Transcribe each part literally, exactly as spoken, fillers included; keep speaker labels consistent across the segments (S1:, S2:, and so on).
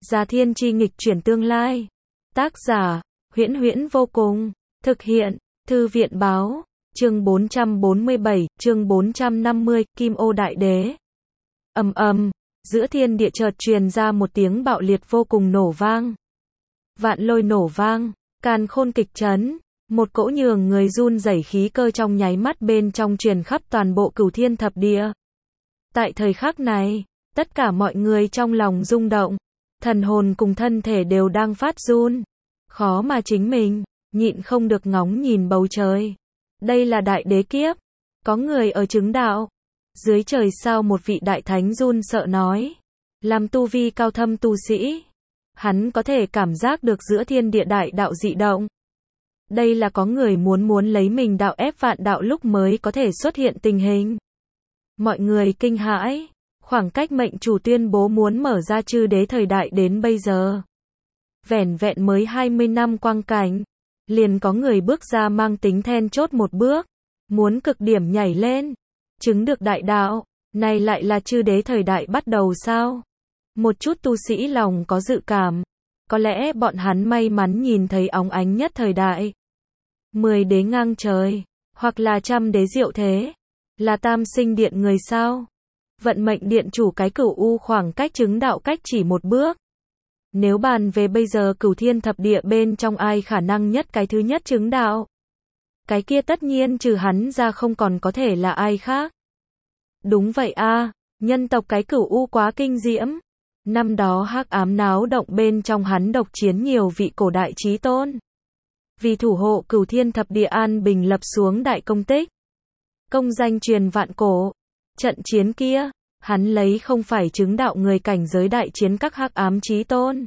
S1: Già thiên chi nghịch chuyển tương lai. Tác giả, Huyễn Huyễn vô cùng. Thực hiện, Thư viện báo. Chương bốn trăm bốn mươi bảy, chương bốn trăm năm mươi, Kim Ô Đại Đế. Ầm ầm, giữa thiên địa chợt truyền ra một tiếng bạo liệt vô cùng nổ vang. Vạn lôi nổ vang, càn khôn kịch chấn, một cỗ nhường người run rẩy khí cơ trong nháy mắt bên trong truyền khắp toàn bộ Cửu Thiên Thập Địa. Tại thời khắc này, tất cả mọi người trong lòng rung động, thần hồn cùng thân thể đều đang phát run, khó mà chính mình nhịn không được ngóng nhìn bầu trời. Đây là đại đế kiếp, có người ở chứng đạo. Dưới trời sao một vị đại thánh run sợ nói, làm tu vi cao thâm tu sĩ, hắn có thể cảm giác được giữa thiên địa đại đạo dị động. Đây là có người muốn muốn lấy mình đạo ép vạn đạo lúc mới có thể xuất hiện tình hình. Mọi người kinh hãi, khoảng cách mệnh chủ tuyên bố muốn mở ra chư đế thời đại đến bây giờ. Vẻn vẹn mới hai mươi năm quang cảnh, liền có người bước ra mang tính then chốt một bước, muốn cực điểm nhảy lên, chứng được đại đạo, này lại là chư đế thời đại bắt đầu sao? Một chút tu sĩ lòng có dự cảm, có lẽ bọn hắn may mắn nhìn thấy óng ánh nhất thời đại. Mười đế ngang trời, hoặc là trăm đế diệu thế, là tam sinh điện người sao? Vận mệnh điện chủ cái Cửu U khoảng cách chứng đạo cách chỉ một bước. Nếu bàn về bây giờ Cửu Thiên Thập Địa bên trong ai khả năng nhất cái thứ nhất chứng đạo, cái kia tất nhiên trừ hắn ra không còn có thể là ai khác. Đúng vậy a, nhân tộc cái Cửu U quá kinh diễm. Năm đó hắc ám náo động bên trong hắn độc chiến nhiều vị cổ đại chí tôn. Vì thủ hộ Cửu Thiên Thập Địa an bình lập xuống đại công tích, công danh truyền vạn cổ. Trận chiến kia, hắn lấy không phải chứng đạo người cảnh giới đại chiến các hắc ám chí tôn.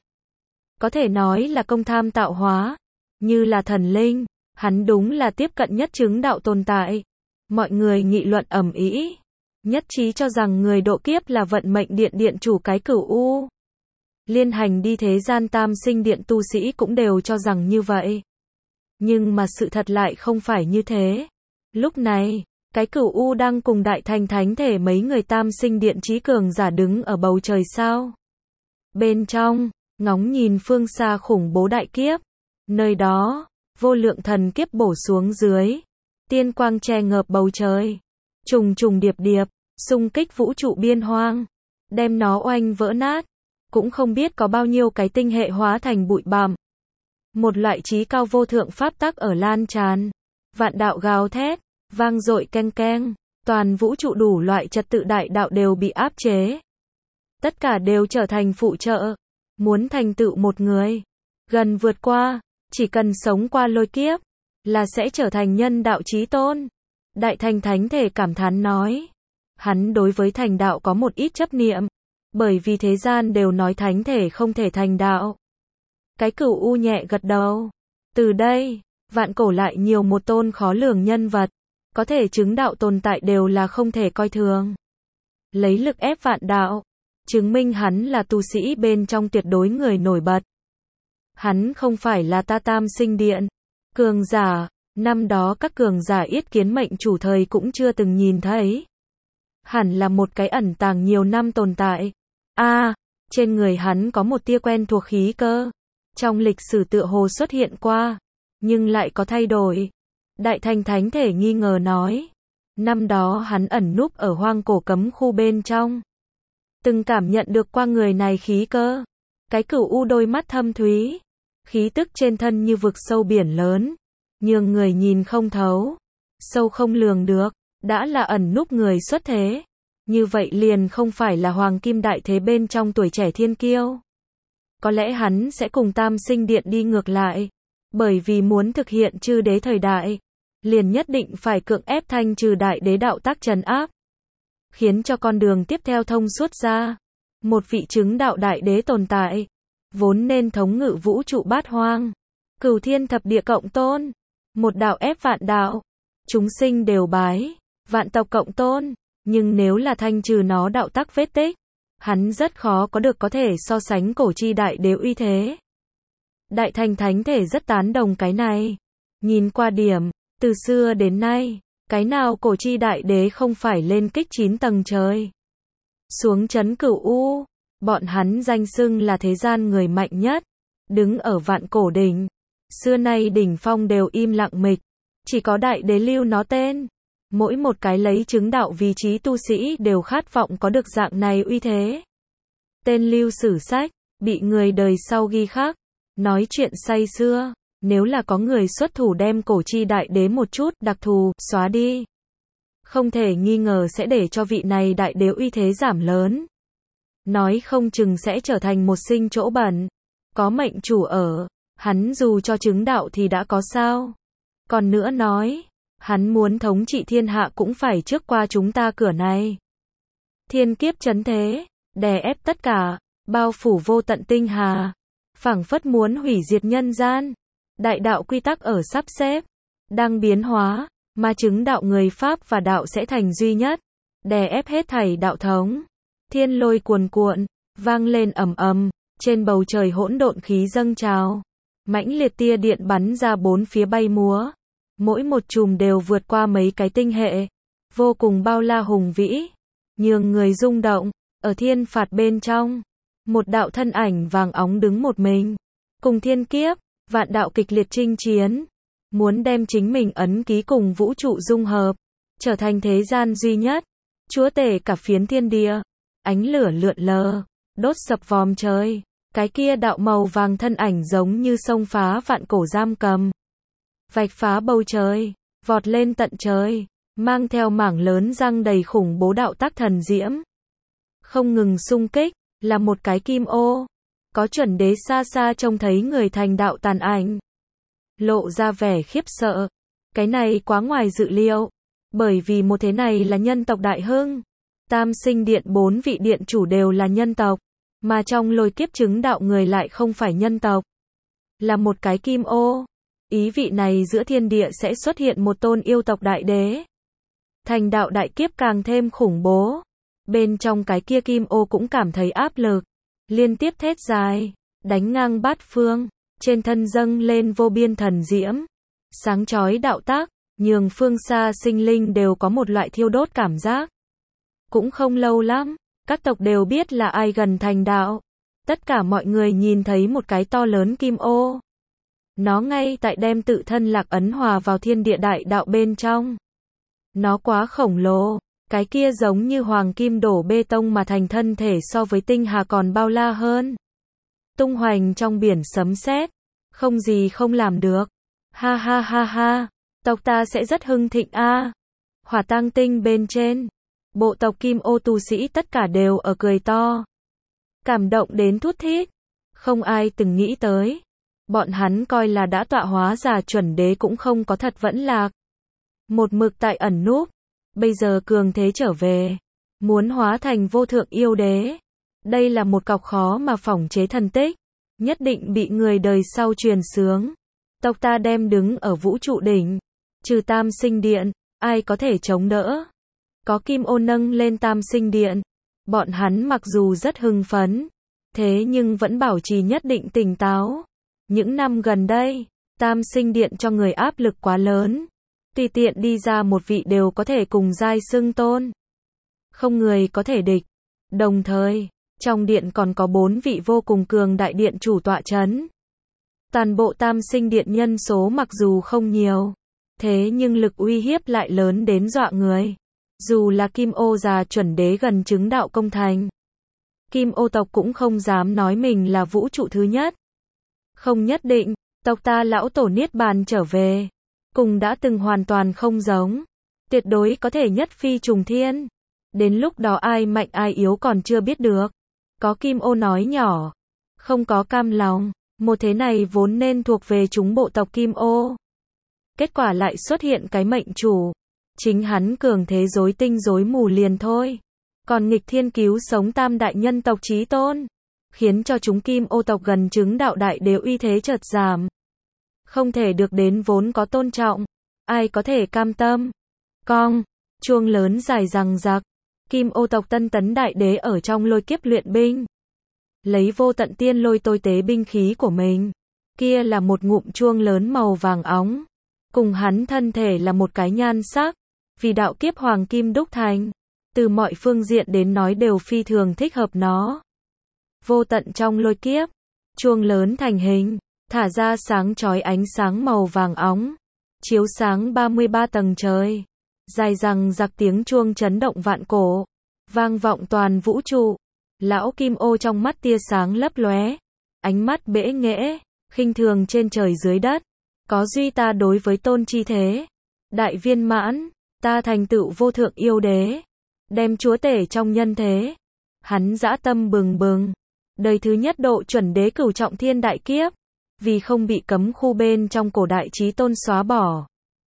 S1: Có thể nói là công tham tạo hóa, như là thần linh, hắn đúng là tiếp cận nhất chứng đạo tồn tại. Mọi người nghị luận ầm ĩ, nhất trí cho rằng người độ kiếp là vận mệnh điện điện chủ cái Cửu U. Liên hành đi thế gian tam sinh điện tu sĩ cũng đều cho rằng như vậy. Nhưng mà sự thật lại không phải như thế. Lúc này, cái Cửu U đang cùng đại thành thánh thể mấy người tam sinh điện trí cường giả đứng ở bầu trời sao. Bên trong, ngóng nhìn phương xa khủng bố đại kiếp. Nơi đó, vô lượng thần kiếp bổ xuống dưới. Tiên quang che ngợp bầu trời. Trùng trùng điệp điệp, xung kích vũ trụ biên hoang. Đem nó oanh vỡ nát. Cũng không biết có bao nhiêu cái tinh hệ hóa thành bụi bặm. Một loại trí cao vô thượng pháp tắc ở lan tràn. Vạn đạo gào thét, vang dội keng keng. Toàn vũ trụ đủ loại trật tự đại đạo đều bị áp chế. Tất cả đều trở thành phụ trợ. Muốn thành tựu một người, gần vượt qua, chỉ cần sống qua lôi kiếp, là sẽ trở thành nhân đạo chí tôn. Đại thành thánh thể cảm thán nói. Hắn đối với thành đạo có một ít chấp niệm, bởi vì thế gian đều nói thánh thể không thể thành đạo. Cái Cửu U nhẹ gật đầu. Từ đây, vạn cổ lại nhiều một tôn khó lường nhân vật, có thể chứng đạo tồn tại đều là không thể coi thường. Lấy lực ép vạn đạo, chứng minh hắn là tu sĩ bên trong tuyệt đối người nổi bật. Hắn không phải là ta tam sinh điện. Cường giả, năm đó các cường giả yết kiến mệnh chủ thời cũng chưa từng nhìn thấy. Hẳn là một cái ẩn tàng nhiều năm tồn tại. A, à, trên người hắn có một tia quen thuộc khí cơ. Trong lịch sử tựa hồ xuất hiện qua, nhưng lại có thay đổi. Đại thành thánh thể nghi ngờ nói. Năm đó hắn ẩn núp ở hoang cổ cấm khu bên trong. Từng cảm nhận được qua người này khí cơ. Cái Cửu U đôi mắt thâm thúy. Khí tức trên thân như vực sâu biển lớn. Nhường người nhìn không thấu. Sâu không lường được. Đã là ẩn núp người xuất thế. Như vậy liền không phải là hoàng kim đại thế bên trong tuổi trẻ thiên kiêu. Có lẽ hắn sẽ cùng tam sinh điện đi ngược lại. Bởi vì muốn thực hiện chư đế thời đại, liền nhất định phải cưỡng ép thanh trừ đại đế đạo tác trấn áp. Khiến cho con đường tiếp theo thông suốt ra. Một vị chứng đạo đại đế tồn tại, vốn nên thống ngự vũ trụ bát hoang. Cửu Thiên Thập Địa cộng tôn. Một đạo ép vạn đạo. Chúng sinh đều bái. Vạn tộc cộng tôn. Nhưng nếu là thanh trừ nó đạo tắc vết tích, hắn rất khó có được có thể so sánh cổ chi đại đế uy thế. Đại thành thánh thể rất tán đồng cái này. Nhìn qua điểm, từ xưa đến nay, cái nào cổ chi đại đế không phải lên kích chín tầng trời. Xuống trấn Cửu U, Bọn hắn danh xưng là thế gian người mạnh nhất, đứng ở vạn cổ đỉnh. Xưa nay đỉnh phong đều im lặng mịch, chỉ có đại đế lưu nó tên. Mỗi một cái lấy chứng đạo vị trí tu sĩ đều khát vọng có được dạng này uy thế. Tên lưu sử sách, bị người đời sau ghi khắc, nói chuyện say xưa, nếu là có người xuất thủ đem cổ chi đại đế một chút đặc thù, xóa đi. Không thể nghi ngờ sẽ để cho vị này đại đế uy thế giảm lớn. Nói không chừng sẽ trở thành một sinh chỗ bẩn. Có mệnh chủ ở, hắn dù cho chứng đạo thì đã có sao. Còn nữa nói, hắn muốn thống trị thiên hạ cũng phải trước qua chúng ta cửa này. Thiên kiếp chấn thế, đè ép tất cả, bao phủ vô tận tinh hà, phảng phất muốn hủy diệt nhân gian. Đại đạo quy tắc ở sắp xếp, đang biến hóa, mà chứng đạo người Pháp và đạo sẽ thành duy nhất, đè ép hết thảy đạo thống. Thiên lôi cuồn cuộn, vang lên ầm ầm, trên bầu trời hỗn độn khí dâng trào, mãnh liệt tia điện bắn ra bốn phía bay múa, mỗi một chùm đều vượt qua mấy cái tinh hệ, vô cùng bao la hùng vĩ, nhường người rung động. Ở thiên phạt bên trong, một đạo thân ảnh vàng óng đứng một mình, cùng thiên kiếp, vạn đạo kịch liệt chinh chiến, muốn đem chính mình ấn ký cùng vũ trụ dung hợp, trở thành thế gian duy nhất, chúa tể cả phiến thiên địa. Ánh lửa lượn lờ, đốt sập vòm trời, cái kia đạo màu vàng thân ảnh giống như xông phá vạn cổ giam cầm, vạch phá bầu trời, vọt lên tận trời, mang theo mảng lớn răng đầy khủng bố đạo tác thần diễm, không ngừng xung kích, là một cái kim ô. Có chuẩn đế xa xa trông thấy người thành đạo tàn ảnh, lộ ra vẻ khiếp sợ. Cái này quá ngoài dự liệu, bởi vì một thế này là nhân tộc đại hưng. Tam sinh điện bốn vị điện chủ đều là nhân tộc, mà trong lôi kiếp chứng đạo người lại không phải nhân tộc, là một cái kim ô. Ý vị này giữa thiên địa sẽ xuất hiện một tôn yêu tộc đại đế. Thành đạo đại kiếp càng thêm khủng bố. Bên trong cái kia kim ô cũng cảm thấy áp lực, liên tiếp thét dài, đánh ngang bát phương, trên thân dâng lên vô biên thần diễm, sáng chói đạo tác, nhường phương xa sinh linh đều có một loại thiêu đốt cảm giác. Cũng không lâu lắm, các tộc đều biết là ai gần thành đạo. Tất cả mọi người nhìn thấy một cái to lớn kim ô. Nó ngay tại đem tự thân lạc ấn hòa vào thiên địa đại đạo bên trong. Nó quá khổng lồ, cái kia giống như hoàng kim đổ bê tông mà thành thân thể so với tinh hà còn bao la hơn. Tung hoành trong biển sấm sét, không gì không làm được. Ha ha ha ha, tộc ta sẽ rất hưng thịnh a. Hỏa tang tinh bên trên, bộ tộc kim ô tu sĩ tất cả đều ở cười to, cảm động đến thút thít. Không ai từng nghĩ tới, bọn hắn coi là đã tọa hóa già chuẩn đế cũng không có thật vẫn lạc, một mực tại ẩn núp, bây giờ cường thế trở về, muốn hóa thành vô thượng yêu đế. Đây là một cọc khó mà phỏng chế thần tích, nhất định bị người đời sau truyền xướng. Tộc ta đem đứng ở vũ trụ đỉnh, trừ tam sinh điện, ai có thể chống đỡ. Có kim ô nâng lên tam sinh điện, bọn hắn mặc dù rất hưng phấn, thế nhưng vẫn bảo trì nhất định tỉnh táo. Những năm gần đây, tam sinh điện cho người áp lực quá lớn, tùy tiện đi ra một vị đều có thể cùng giai xưng tôn, không người có thể địch. Đồng thời, trong điện còn có bốn vị vô cùng cường đại điện chủ tọa chấn. Toàn bộ tam sinh điện nhân số mặc dù không nhiều, thế nhưng lực uy hiếp lại lớn đến dọa người. Dù là kim ô già chuẩn đế gần chứng đạo công thành, kim ô tộc cũng không dám nói mình là vũ trụ thứ nhất. Không nhất định, tộc ta lão tổ niết bàn trở về, cùng đã từng hoàn toàn không giống, tuyệt đối có thể nhất phi trùng thiên. Đến lúc đó ai mạnh ai yếu còn chưa biết được. Có kim ô nói nhỏ, không có cam lòng, một thế này vốn nên thuộc về chúng bộ tộc kim ô. Kết quả lại xuất hiện cái mệnh chủ, chính hắn cường thế rối tinh rối mù liền thôi. Còn nghịch thiên cứu sống tam đại nhân tộc chí tôn, khiến cho chúng kim ô tộc gần chứng đạo đại đế uy thế chợt giảm. Không thể được đến vốn có tôn trọng, ai có thể cam tâm. Cong, chuông lớn dài rằng rặc, kim ô tộc tân tấn đại đế ở trong lôi kiếp luyện binh, lấy vô tận tiên lôi tôi tế binh khí của mình. Kia là một ngụm chuông lớn màu vàng óng, cùng hắn thân thể là một cái nhan sắc, vì đạo kiếp hoàng kim đúc thành, từ mọi phương diện đến nói đều phi thường thích hợp nó. Vô tận trong lôi kiếp, chuông lớn thành hình, thả ra sáng chói ánh sáng màu vàng óng, chiếu sáng ba mươi ba tầng trời. Dài rằng giặc tiếng chuông chấn động vạn cổ, vang vọng toàn vũ trụ. Lão Kim Ô trong mắt tia sáng lấp lóe, ánh mắt bẽ nghễ, khinh thường trên trời dưới đất. Có duy ta đối với tôn chi thế, đại viên mãn, ta thành tựu vô thượng yêu đế, đem chúa tể trong nhân thế. Hắn dã tâm bừng bừng, đời thứ nhất độ chuẩn đế cửu trọng thiên đại kiếp, vì không bị cấm khu bên trong cổ đại chí tôn xóa bỏ.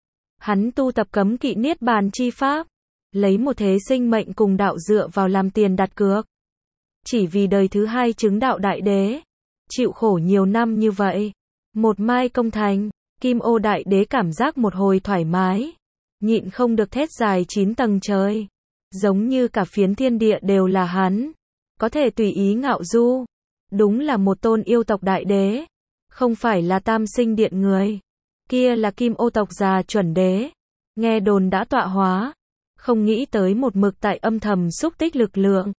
S1: Hắn tu tập cấm kỵ niết bàn chi pháp, lấy một thế sinh mệnh cùng đạo dựa vào làm tiền đặt cược. Chỉ vì đời thứ hai chứng đạo đại đế, chịu khổ nhiều năm như vậy, một mai công thành, Kim Ô đại đế cảm giác một hồi thoải mái, nhịn không được thét dài chín tầng trời, giống như cả phiến thiên địa đều là hắn, có thể tùy ý ngạo du. Đúng là một tôn yêu tộc đại đế, không phải là Tam Sinh Điện người. Kia là Kim Ô tộc già chuẩn đế, nghe đồn đã tọa hóa, không nghĩ tới một mực tại âm thầm xúc tích lực lượng.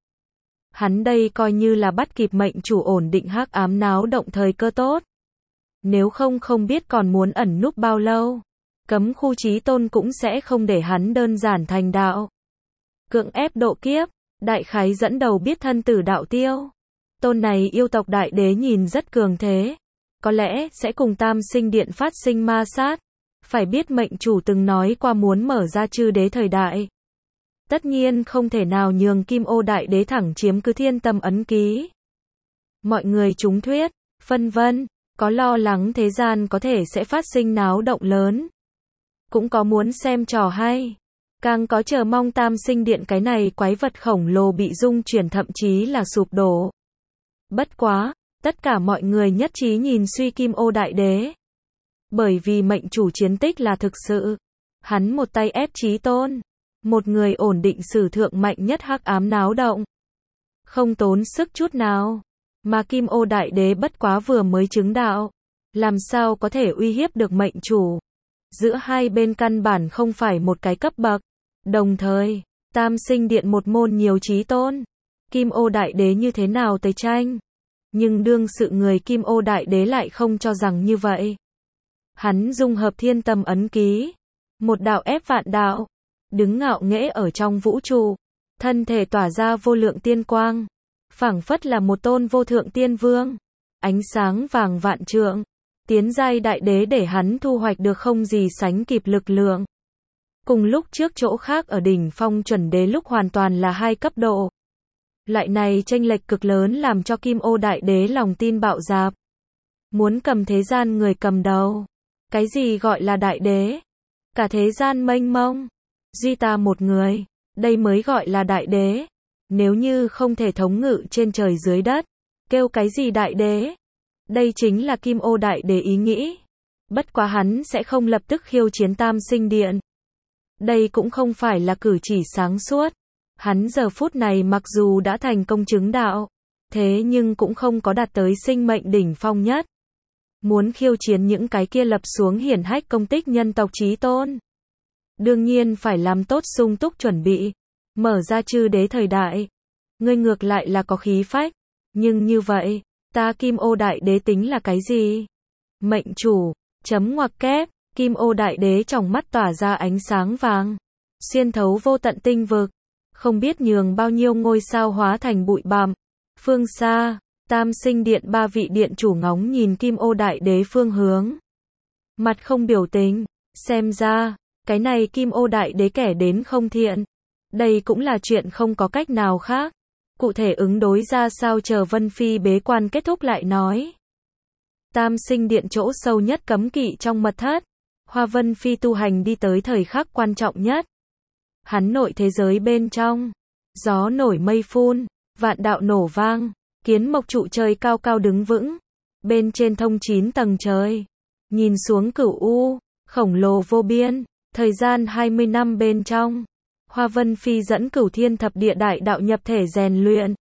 S1: Hắn đây coi như là bắt kịp mệnh chủ ổn định hắc ám náo động thời cơ tốt. Nếu không không biết còn muốn ẩn núp bao lâu. Cấm khu chí tôn cũng sẽ không để hắn đơn giản thành đạo. Cưỡng ép độ kiếp, đại khái dẫn đầu biết thân tử đạo tiêu. Tôn này yêu tộc đại đế nhìn rất cường thế, có lẽ sẽ cùng Tam Sinh Điện phát sinh ma sát. Phải biết mệnh chủ từng nói qua muốn mở ra chư đế thời đại. Tất nhiên không thể nào nhường Kim Ô đại đế thẳng chiếm cứ thiên tâm ấn ký. Mọi người trúng thuyết, phân vân, có lo lắng thế gian có thể sẽ phát sinh náo động lớn. Cũng có muốn xem trò hay. Càng có chờ mong Tam Sinh Điện cái này quái vật khổng lồ bị dung chuyển thậm chí là sụp đổ. Bất quá, tất cả mọi người nhất trí nhìn suy Kim Ô đại đế. Bởi vì mệnh chủ chiến tích là thực sự. Hắn một tay ép chí tôn. Một người ổn định sử thượng mạnh nhất hắc ám náo động. Không tốn sức chút nào. Mà Kim Ô đại đế bất quá vừa mới chứng đạo. Làm sao có thể uy hiếp được mệnh chủ. Giữa hai bên căn bản không phải một cái cấp bậc. Đồng thời, Tam Sinh Điện một môn nhiều chí tôn. Kim Ô đại đế như thế nào tới tranh. Nhưng đương sự người Kim Ô đại đế lại không cho rằng như vậy. Hắn dung hợp thiên tâm ấn ký. Một đạo ép vạn đạo. Đứng ngạo nghễ ở trong vũ trụ. Thân thể tỏa ra vô lượng tiên quang. Phảng phất là một tôn vô thượng tiên vương. Ánh sáng vàng vạn trượng. Tiến giai đại đế để hắn thu hoạch được không gì sánh kịp lực lượng. Cùng lúc trước chỗ khác ở đỉnh phong chuẩn đế lúc hoàn toàn là hai cấp độ. Loại này chênh lệch cực lớn làm cho Kim Ô đại đế lòng tin bạo dạp. Muốn cầm thế gian người cầm đầu. Cái gì gọi là đại đế? Cả thế gian mênh mông. Duy ta một người. Đây mới gọi là đại đế. Nếu như không thể thống ngự trên trời dưới đất. Kêu cái gì đại đế? Đây chính là Kim Ô đại đế ý nghĩ. Bất quá hắn sẽ không lập tức khiêu chiến Tam Sinh Điện. Đây cũng không phải là cử chỉ sáng suốt. Hắn giờ phút này mặc dù đã thành công chứng đạo, thế nhưng cũng không có đạt tới sinh mệnh đỉnh phong nhất. Muốn khiêu chiến những cái kia lập xuống hiển hách công tích nhân tộc chí tôn. Đương nhiên phải làm tốt sung túc chuẩn bị. Mở ra chư đế thời đại. Ngươi ngược lại là có khí phách. Nhưng như vậy, ta Kim Ô đại đế tính là cái gì? Mệnh chủ, chấm ngoặc kép, Kim Ô đại đế trong mắt tỏa ra ánh sáng vàng. Xuyên thấu vô tận tinh vực. Không biết nhường bao nhiêu ngôi sao hóa thành bụi bặm. Phương xa, Tam Sinh Điện ba vị điện chủ ngóng nhìn Kim Ô đại đế phương hướng. Mặt không biểu tình, xem ra, cái này Kim Ô đại đế kẻ đến không thiện. Đây cũng là chuyện không có cách nào khác. Cụ thể ứng đối ra sao chờ Vân Phi bế quan kết thúc lại nói. Tam Sinh Điện chỗ sâu nhất cấm kỵ trong mật thất. Hoa Vân Phi tu hành đi tới thời khắc quan trọng nhất. Hắn nội thế giới bên trong. Gió nổi mây phun, vạn đạo nổ vang, kiến mộc trụ trời cao cao đứng vững. Bên trên thông chín tầng trời. Nhìn xuống cửu u, khổng lồ vô biên, thời gian hai mươi năm bên trong. Hoa Vân Phi dẫn cửu thiên thập địa đại đạo nhập thể rèn luyện.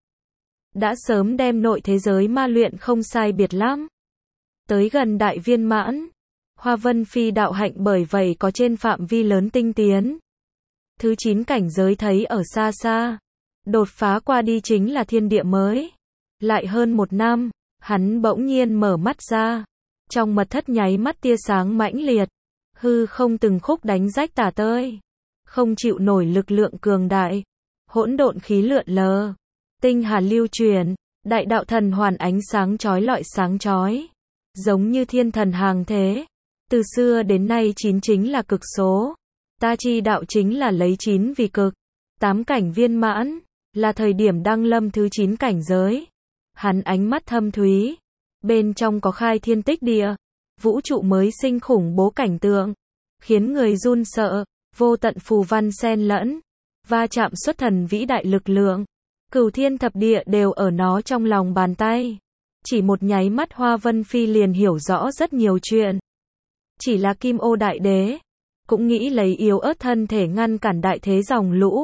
S1: Đã sớm đem nội thế giới ma luyện không sai biệt lắm. Tới gần đại viên mãn. Hoa Vân Phi đạo hạnh bởi vậy có trên phạm vi lớn tinh tiến. Thứ chín cảnh giới thấy ở xa xa. Đột phá qua đi chính là thiên địa mới. Lại hơn một năm, hắn bỗng nhiên mở mắt ra. Trong mật thất nháy mắt tia sáng mãnh liệt. Hư không từng khúc đánh rách tả tơi. Không chịu nổi lực lượng cường đại. Hỗn độn khí lượn lờ. Tinh hà lưu chuyển. Đại đạo thần hoàn ánh sáng chói lọi sáng chói. Giống như thiên thần hàng thế. Từ xưa đến nay chín chính là cực số. Ta chi đạo chính là lấy chín vì cực. Tám cảnh viên mãn. Là thời điểm đăng lâm thứ chín cảnh giới. Hắn ánh mắt thâm thúy. Bên trong có khai thiên tích địa. Vũ trụ mới sinh khủng bố cảnh tượng. Khiến người run sợ. Vô tận phù văn xen lẫn. Va chạm xuất thần vĩ đại lực lượng. Cửu thiên thập địa đều ở nó trong lòng bàn tay. Chỉ một nháy mắt Hoa Vân Phi liền hiểu rõ rất nhiều chuyện. Chỉ là Kim Ô Đại Đế. Cũng nghĩ lấy yếu ớt thân thể ngăn cản đại thế dòng lũ.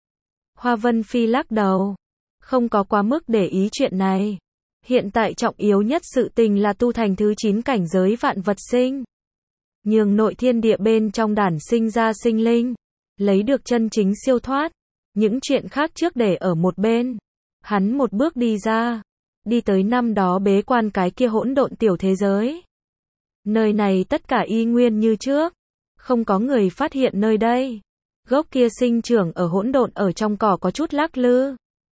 S1: Hoa Vân Phi lắc đầu. Không có quá mức để ý chuyện này. Hiện tại trọng yếu nhất sự tình là tu thành thứ chín cảnh giới vạn vật sinh. Nhường nội thiên địa bên trong đản sinh ra sinh linh. Lấy được chân chính siêu thoát. Những chuyện khác trước để ở một bên. Hắn một bước đi ra. Đi tới năm đó bế quan cái kia hỗn độn tiểu thế giới. Nơi này tất cả y nguyên như trước. Không có người phát hiện nơi đây. Gốc kia sinh trưởng ở hỗn độn ở trong cỏ có chút lắc lư.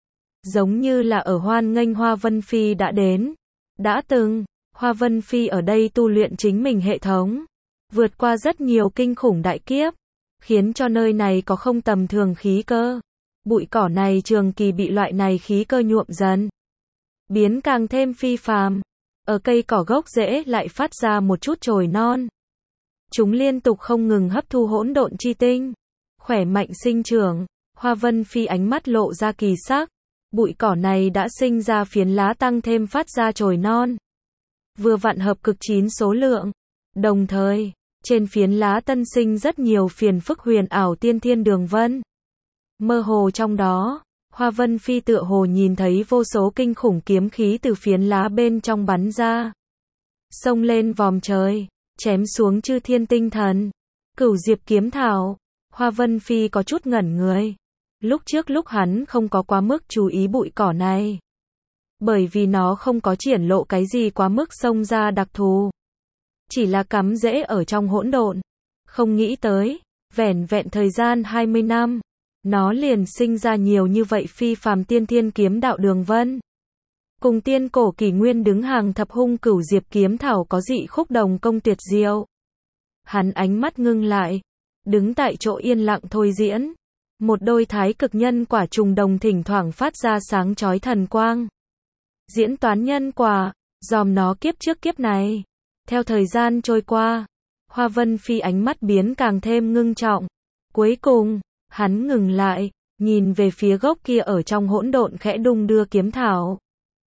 S1: Giống như là ở hoan nghênh Hoa Vân Phi đã đến. Đã từng, Hoa Vân Phi ở đây tu luyện chính mình hệ thống. Vượt qua rất nhiều kinh khủng đại kiếp. Khiến cho nơi này có không tầm thường khí cơ. Bụi cỏ này trường kỳ bị loại này khí cơ nhuộm dần. Biến càng thêm phi phàm. Ở cây cỏ gốc rễ lại phát ra một chút chồi non. Chúng liên tục không ngừng hấp thu hỗn độn chi tinh. Khỏe mạnh sinh trưởng. Hoa Vân Phi ánh mắt lộ ra kỳ sắc. Bụi cỏ này đã sinh ra phiến lá tăng thêm phát ra chồi non. Vừa vặn hợp cực chín số lượng. Đồng thời, trên phiến lá tân sinh rất nhiều phiền phức huyền ảo tiên thiên đường vân. Mơ hồ trong đó, Hoa Vân Phi tựa hồ nhìn thấy vô số kinh khủng kiếm khí từ phiến lá bên trong bắn ra. Xông lên vòm trời, chém xuống chư thiên tinh thần. Cửu diệp kiếm thảo. Hoa Vân Phi có chút ngẩn người. Lúc trước lúc hắn không có quá mức chú ý bụi cỏ này. Bởi vì nó không có triển lộ cái gì quá mức xông ra đặc thù. Chỉ là cắm rễ ở trong hỗn độn. Không nghĩ tới, vẻn vẹn thời gian hai mươi năm. Nó liền sinh ra nhiều như vậy phi phàm tiên thiên kiếm đạo đường vân. Cùng tiên cổ kỷ nguyên đứng hàng thập hung cửu diệp kiếm thảo có dị khúc đồng công tuyệt diệu. Hắn ánh mắt ngưng lại. Đứng tại chỗ yên lặng thôi diễn. Một đôi thái cực nhân quả trùng đồng thỉnh thoảng phát ra sáng chói thần quang. Diễn toán nhân quả, dòm nó kiếp trước kiếp này. Theo thời gian trôi qua, Hoa Vân Phi ánh mắt biến càng thêm ngưng trọng. Cuối cùng, hắn ngừng lại, nhìn về phía gốc kia ở trong hỗn độn khẽ đung đưa kiếm thảo.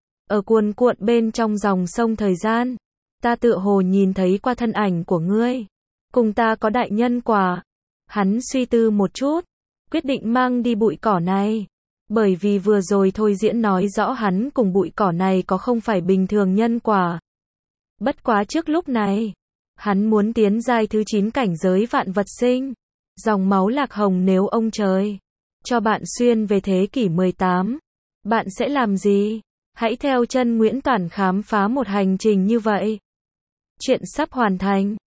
S1: Ở cuồn cuộn bên trong dòng sông thời gian, ta tựa hồ nhìn thấy qua thân ảnh của ngươi. Cùng ta có đại nhân quả. Hắn suy tư một chút, quyết định mang đi bụi cỏ này. Bởi vì vừa rồi thôi diễn nói rõ hắn cùng bụi cỏ này có không phải bình thường nhân quả. Bất quá trước lúc này, hắn muốn tiến giai thứ chín cảnh giới vạn vật sinh. Dòng máu lạc hồng nếu ông trời cho bạn xuyên về thế kỷ mười tám, bạn sẽ làm gì? Hãy theo chân Nguyễn Toản khám phá một hành trình như vậy. Chuyện sắp hoàn thành.